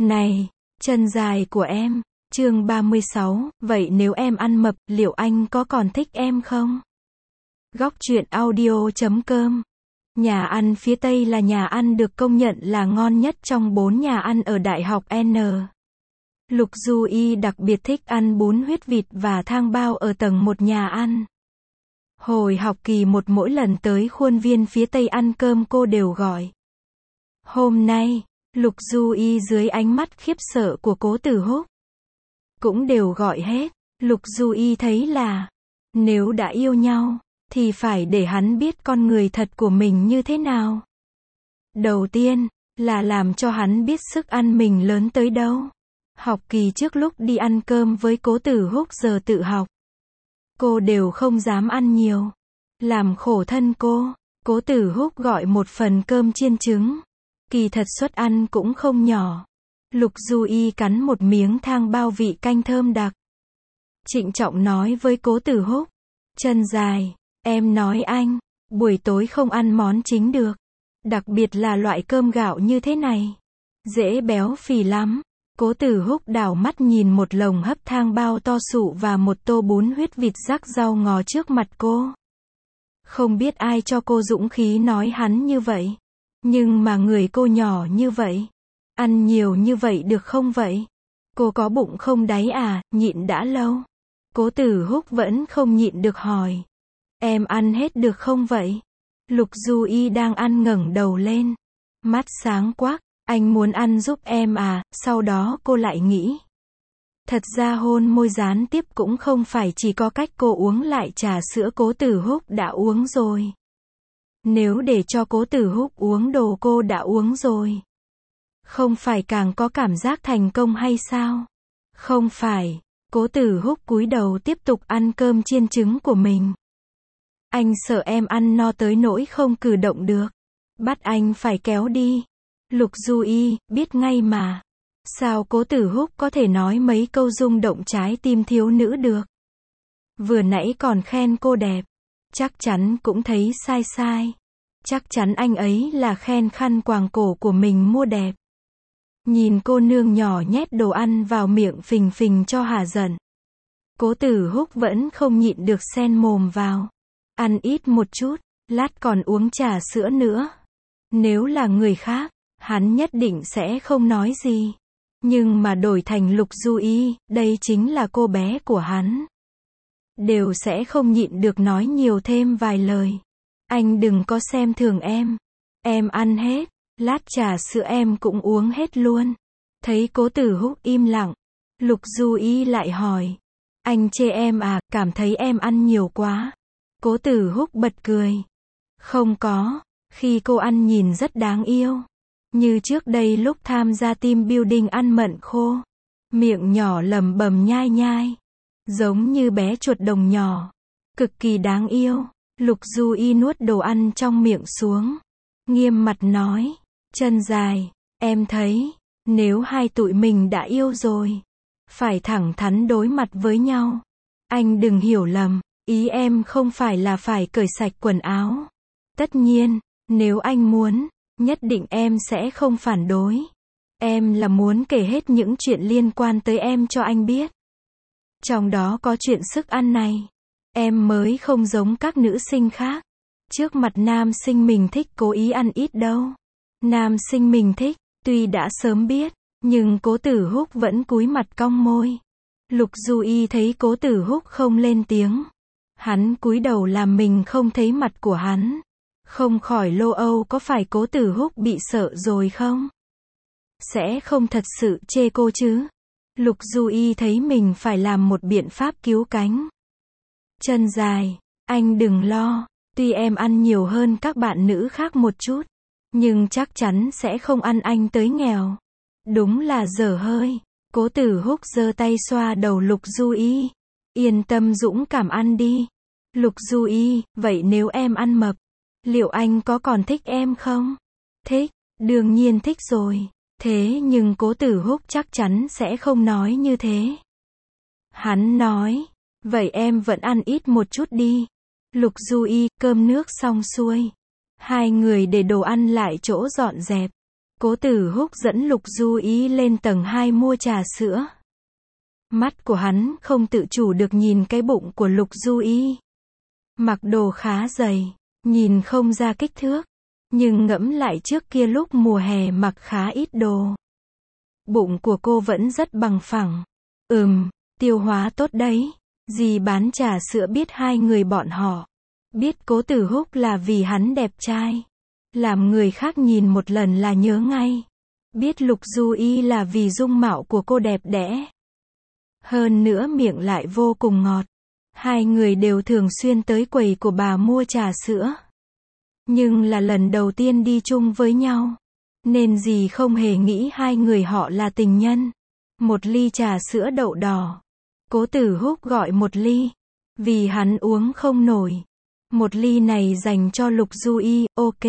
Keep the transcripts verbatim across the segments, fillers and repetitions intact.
Này, chân dài của em. Chương ba mươi sáu, vậy nếu em ăn mập, liệu anh có còn thích em không? Góc truyện audio chấm com. Nhà ăn phía Tây là nhà ăn được công nhận là ngon nhất trong bốn nhà ăn ở Đại học N. Lục Du Y đặc biệt thích ăn bún huyết vịt và thang bao ở tầng một nhà ăn. Hồi học kỳ một mỗi lần tới khuôn viên phía Tây ăn cơm cô đều gọi. Hôm nay, Lục Du Y dưới ánh mắt khiếp sợ của Cố Tử Húc cũng đều gọi hết. Lục Du Y thấy là, nếu đã yêu nhau, thì phải để hắn biết con người thật của mình như thế nào. Đầu tiên, là làm cho hắn biết sức ăn mình lớn tới đâu. Học kỳ trước lúc đi ăn cơm với Cố Tử Húc giờ tự học, cô đều không dám ăn nhiều. Làm khổ thân cô, Cố Tử Húc gọi một phần cơm chiên trứng. Kỳ thật suất ăn cũng không nhỏ. Lục Du Y cắn một miếng thang bao vị canh thơm đặc. Trịnh trọng nói với Cố Tử Húc, chân dài, em nói anh, buổi tối không ăn món chính được. Đặc biệt là loại cơm gạo như thế này. Dễ béo phì lắm. Cố Tử Húc đảo mắt nhìn một lồng hấp thang bao to sụ và một tô bún huyết vịt rắc rau ngò trước mặt cô. Không biết ai cho cô dũng khí nói hắn như vậy. Nhưng mà người cô nhỏ như vậy. Ăn nhiều như vậy được không vậy? Cô có bụng không đáy à, nhịn đã lâu. Cố Tử Húc vẫn không nhịn được hỏi. Em ăn hết được không vậy? Lục Du Y đang ăn ngẩng đầu lên. Mắt sáng quắc, anh muốn ăn giúp em à, sau đó cô lại nghĩ. Thật ra hôn môi gián tiếp cũng không phải chỉ có cách cô uống lại trà sữa Cố Tử Húc đã uống rồi. Nếu để cho Cố Tử Húc uống đồ cô đã uống rồi, không phải càng có cảm giác thành công hay sao? Không phải. Cố Tử Húc cúi đầu tiếp tục ăn cơm chiên trứng của mình. Anh sợ em ăn no tới nỗi không cử động được. Bắt anh phải kéo đi. Lục Du Y, biết ngay mà. Sao Cố Tử Húc có thể nói mấy câu rung động trái tim thiếu nữ được? Vừa nãy còn khen cô đẹp. Chắc chắn cũng thấy sai sai. Chắc chắn anh ấy là khen khăn quàng cổ của mình mua đẹp. Nhìn cô nương nhỏ nhét đồ ăn vào miệng phình phình cho hả giận. Cố Tử Húc vẫn không nhịn được xen mồm vào. Ăn ít một chút, lát còn uống trà sữa nữa. Nếu là người khác, hắn nhất định sẽ không nói gì. Nhưng mà đổi thành Lục Du Y, đây chính là cô bé của hắn. Đều sẽ không nhịn được nói nhiều thêm vài lời. Anh đừng có xem thường em. Em ăn hết, lát trà sữa em cũng uống hết luôn. Thấy Cố Tử Húc im lặng, Lục Du Y lại hỏi. Anh chê em à, cảm thấy em ăn nhiều quá. Cố Tử Húc bật cười. Không có, khi cô ăn nhìn rất đáng yêu. Như trước đây lúc tham gia team building ăn mận khô. Miệng nhỏ lẩm bẩm nhai nhai. Giống như bé chuột đồng nhỏ. Cực kỳ đáng yêu. Lục Du Y nuốt đồ ăn trong miệng xuống. Nghiêm mặt nói. Chân dài, em thấy, nếu hai tụi mình đã yêu rồi, phải thẳng thắn đối mặt với nhau. Anh đừng hiểu lầm, ý em không phải là phải cởi sạch quần áo. Tất nhiên, nếu anh muốn, nhất định em sẽ không phản đối. Em là muốn kể hết những chuyện liên quan tới em cho anh biết. Trong đó có chuyện sức ăn này. Em mới không giống các nữ sinh khác. Trước mặt nam sinh mình thích cố ý ăn ít đâu. Nam sinh mình thích, tuy đã sớm biết, nhưng Cố Tử Húc vẫn cúi mặt cong môi. Lục Du Y thấy Cố Tử Húc không lên tiếng. Hắn cúi đầu làm mình không thấy mặt của hắn. Không khỏi lo âu có phải Cố Tử Húc bị sợ rồi không? Sẽ không thật sự chê cô chứ? Lục Du Y thấy mình phải làm một biện pháp cứu cánh. Chân dài, anh đừng lo, tuy em ăn nhiều hơn các bạn nữ khác một chút, nhưng chắc chắn sẽ không ăn anh tới nghèo. Đúng là dở hơi. Cố Tử Húc giơ tay xoa đầu Lục Du Y. Yên tâm dũng cảm ăn đi. Lục Du Y, vậy nếu em ăn mập, liệu anh có còn thích em không? Thích, đương nhiên thích rồi. Thế nhưng Cố Tử Húc chắc chắn sẽ không nói như thế. Hắn nói, vậy em vẫn ăn ít một chút đi. Lục Du Y, cơm nước xong xuôi. Hai người để đồ ăn lại chỗ dọn dẹp. Cố Tử Húc dẫn Lục Du Ý lên tầng hai mua trà sữa. Mắt của hắn không tự chủ được nhìn cái bụng của Lục Du Ý. Mặc đồ khá dày, nhìn không ra kích thước, nhưng ngẫm lại trước kia lúc mùa hè mặc khá ít đồ. Bụng của cô vẫn rất bằng phẳng. Ừm, tiêu hóa tốt đấy. Dì bán trà sữa biết hai người bọn họ. Biết Cố Tử Húc là vì hắn đẹp trai. Làm người khác nhìn một lần là nhớ ngay. Biết Lục Du Ý là vì dung mạo của cô đẹp đẽ. Hơn nữa miệng lại vô cùng ngọt. Hai người đều thường xuyên tới quầy của bà mua trà sữa. Nhưng là lần đầu tiên đi chung với nhau. Nên dì không hề nghĩ hai người họ là tình nhân. Một ly trà sữa đậu đỏ. Cố Tử Húc gọi một ly. Vì hắn uống không nổi. Một ly này dành cho Lục Du Ý, ok.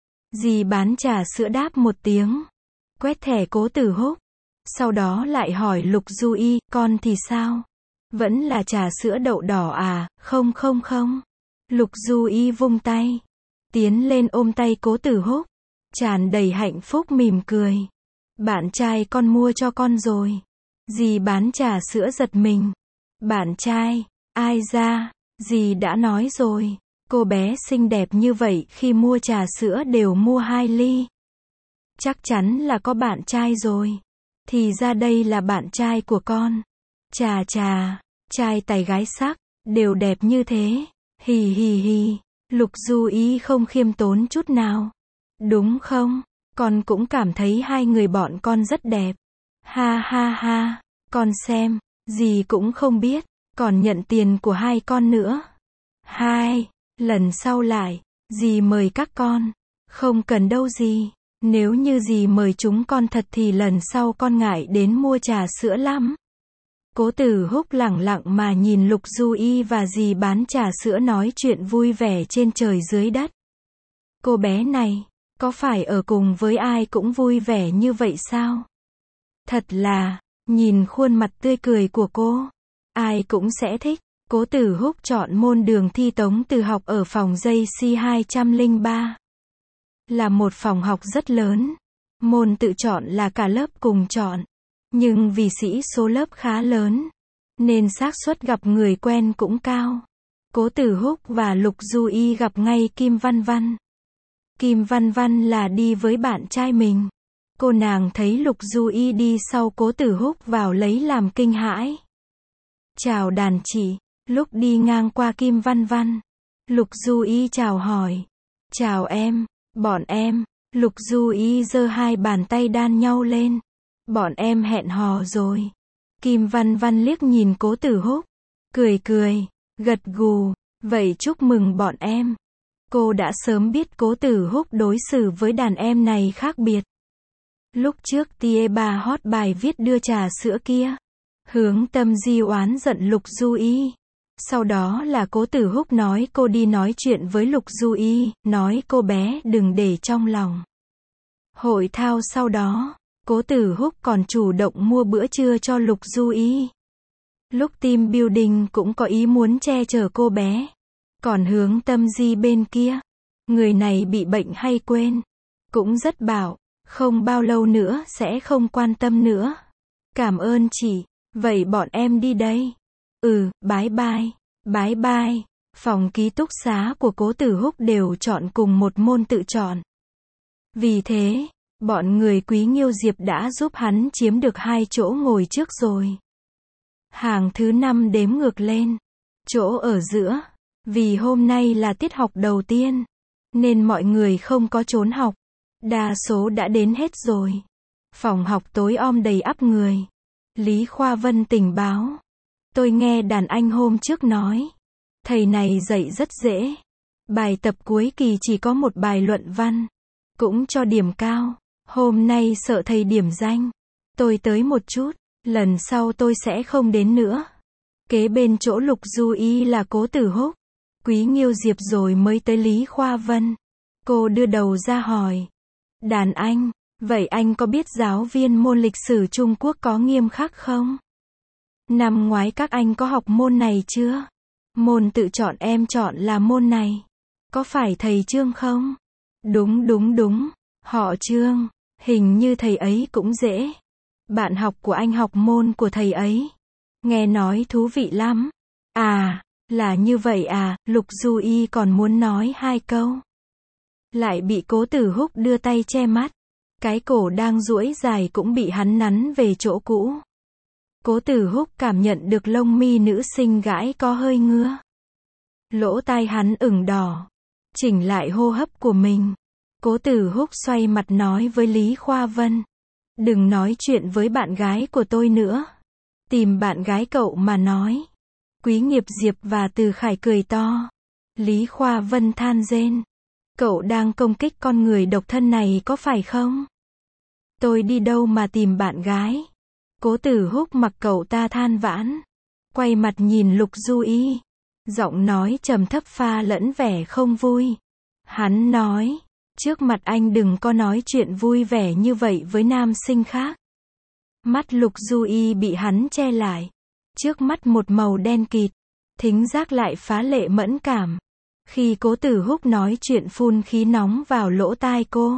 Dì bán trà sữa đáp một tiếng. Quét thẻ Cố Tử Húc. Sau đó lại hỏi Lục Du Ý, con thì sao? Vẫn là trà sữa đậu đỏ à? Không không không. Lục Du Ý vung tay. Tiến lên ôm tay Cố Tử Húc. Tràn đầy hạnh phúc mỉm cười. Bạn trai con mua cho con rồi. Dì bán trà sữa giật mình. Bạn trai? Ai ra? Dì đã nói rồi. Cô bé xinh đẹp như vậy khi mua trà sữa đều mua hai ly. Chắc chắn là có bạn trai rồi. Thì ra đây là bạn trai của con. Chà chà, trai tài gái sắc, đều đẹp như thế. Hì hì hì, Lục Du Ý không khiêm tốn chút nào. Đúng không? Con cũng cảm thấy hai người bọn con rất đẹp. Ha ha ha, con xem, dì cũng không biết, còn nhận tiền của hai con nữa. Hai, lần sau lại, dì mời các con. Không cần đâu dì. Nếu như dì mời chúng con thật thì lần sau con ngại đến mua trà sữa lắm. Cố Tử Húc lẳng lặng mà nhìn Lục Du Ý và dì bán trà sữa nói chuyện vui vẻ trên trời dưới đất. Cô bé này, có phải ở cùng với ai cũng vui vẻ như vậy sao? Thật là, nhìn khuôn mặt tươi cười của cô, ai cũng sẽ thích. Cố Tử Húc chọn môn đường thi Tống Từ học ở phòng J C hai không ba. Là một phòng học rất lớn. Môn tự chọn là cả lớp cùng chọn. Nhưng vì sĩ số lớp khá lớn, nên xác suất gặp người quen cũng cao. Cố Tử Húc và Lục Du Ý gặp ngay Kim Văn Văn. Kim Văn Văn là đi với bạn trai mình. Cô nàng thấy Lục Du Ý đi sau Cố Tử Húc vào lấy làm kinh hãi. Chào đàn chị. Lúc đi ngang qua Kim Văn Văn, Lục Du Ý chào hỏi. Chào em, bọn em. Lục Du Ý giơ hai bàn tay đan nhau lên. Bọn em hẹn hò rồi. Kim Văn Văn liếc nhìn Cố Tử Húc, cười cười, gật gù, vậy chúc mừng bọn em. Cô đã sớm biết Cố Tử Húc đối xử với đàn em này khác biệt. Lúc trước tia bà hot bài viết đưa trà sữa kia, Hướng Tâm Di oán giận Lục Du Ý. Sau đó là Cố Tử Húc nói cô đi nói chuyện với Lục Du Ý, nói cô bé đừng để trong lòng. Hội thao sau đó, Cố Tử Húc còn chủ động mua bữa trưa cho Lục Du Ý. Lúc team building cũng có ý muốn che chở cô bé. Còn Hướng Tâm Di bên kia, người này bị bệnh hay quên, cũng rất bảo, không bao lâu nữa sẽ không quan tâm nữa. Cảm ơn chị, vậy bọn em đi đây. Ừ, bye bye, bye bye. Phòng ký túc xá của Cố Tử Húc đều chọn cùng một môn tự chọn. Vì thế, bọn người Quý Nghiêu Diệp đã giúp hắn chiếm được hai chỗ ngồi trước rồi. Hàng thứ năm đếm ngược lên. Chỗ ở giữa. Vì hôm nay là tiết học đầu tiên, nên mọi người không có trốn học. Đa số đã đến hết rồi. Phòng học tối om đầy ắp người. Lý Khoa Vân tình báo. Tôi nghe đàn anh hôm trước nói. Thầy này dạy rất dễ. Bài tập cuối kỳ chỉ có một bài luận văn. Cũng cho điểm cao. Hôm nay sợ thầy điểm danh. Tôi tới một chút. Lần sau tôi sẽ không đến nữa. Kế bên chỗ Lục Du Ý là Cố Tử Húc. Quý Nghiêu Diệp rồi mới tới Lý Khoa Vân. Cô đưa đầu ra hỏi. Đàn anh, vậy anh có biết giáo viên môn lịch sử Trung Quốc có nghiêm khắc không? Năm ngoái các anh có học môn này chưa? Môn tự chọn em chọn là môn này. Có phải thầy Trương không? Đúng đúng đúng, họ Trương. Hình như thầy ấy cũng dễ. Bạn học của anh học môn của thầy ấy. Nghe nói thú vị lắm. À, là như vậy à, Lục Du Y còn muốn nói hai câu. Lại bị Cố Tử Húc đưa tay che mắt. Cái cổ đang duỗi dài cũng bị hắn nắn về chỗ cũ. Cố Tử Húc cảm nhận được lông mi nữ sinh gãi có hơi ngứa. Lỗ tai hắn ửng đỏ. Chỉnh lại hô hấp của mình. Cố Tử Húc xoay mặt nói với Lý Khoa Vân. Đừng nói chuyện với bạn gái của tôi nữa. Tìm bạn gái cậu mà nói. Quý Nghiệp Diệp và Từ Khải cười to. Lý Khoa Vân than rên. Cậu đang công kích con người độc thân này có phải không? Tôi đi đâu mà tìm bạn gái? Cố Tử Húc mặc cậu ta than vãn. Quay mặt nhìn Lục Du Y. Giọng nói trầm thấp pha lẫn vẻ không vui. Hắn nói. Trước mặt anh đừng có nói chuyện vui vẻ như vậy với nam sinh khác. Mắt Lục Du Y bị hắn che lại. Trước mắt một màu đen kịt. Thính giác lại phá lệ mẫn cảm. Khi Cố Tử Húc nói chuyện phun khí nóng vào lỗ tai cô.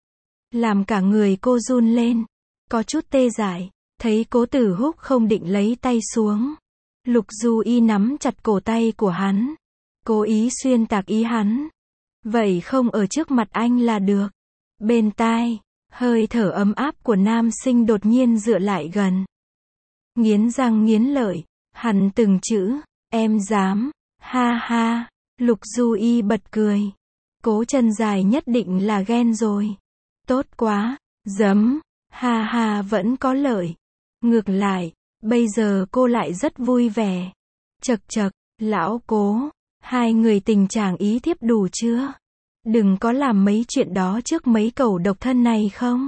Làm cả người cô run lên. Có chút tê dại. Thấy Cố Tử Húc không định lấy tay xuống. Lục Du Y nắm chặt cổ tay của hắn. Cố ý xuyên tạc ý hắn. Vậy không ở trước mặt anh là được. Bên tai, hơi thở ấm áp của nam sinh đột nhiên dựa lại gần. Nghiến răng nghiến lợi, hằn từng chữ, em dám, ha ha, Lục Du Y bật cười. Cố chân dài nhất định là ghen rồi. Tốt quá, giấm, ha ha vẫn có lợi. Ngược lại, bây giờ cô lại rất vui vẻ. Chật chật, lão Cố, hai người tình trạng ý thiếp đủ chưa? Đừng có làm mấy chuyện đó trước mấy cẩu độc thân này không?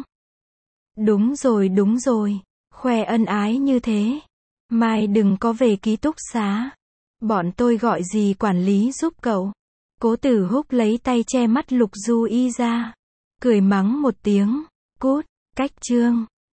Đúng rồi đúng rồi, khoe ân ái như thế. Mai đừng có về ký túc xá. Bọn tôi gọi gì quản lý giúp cậu. Cố Tử Húc lấy tay che mắt Lục Du Y ra. Cười mắng một tiếng. Cút, cách chương.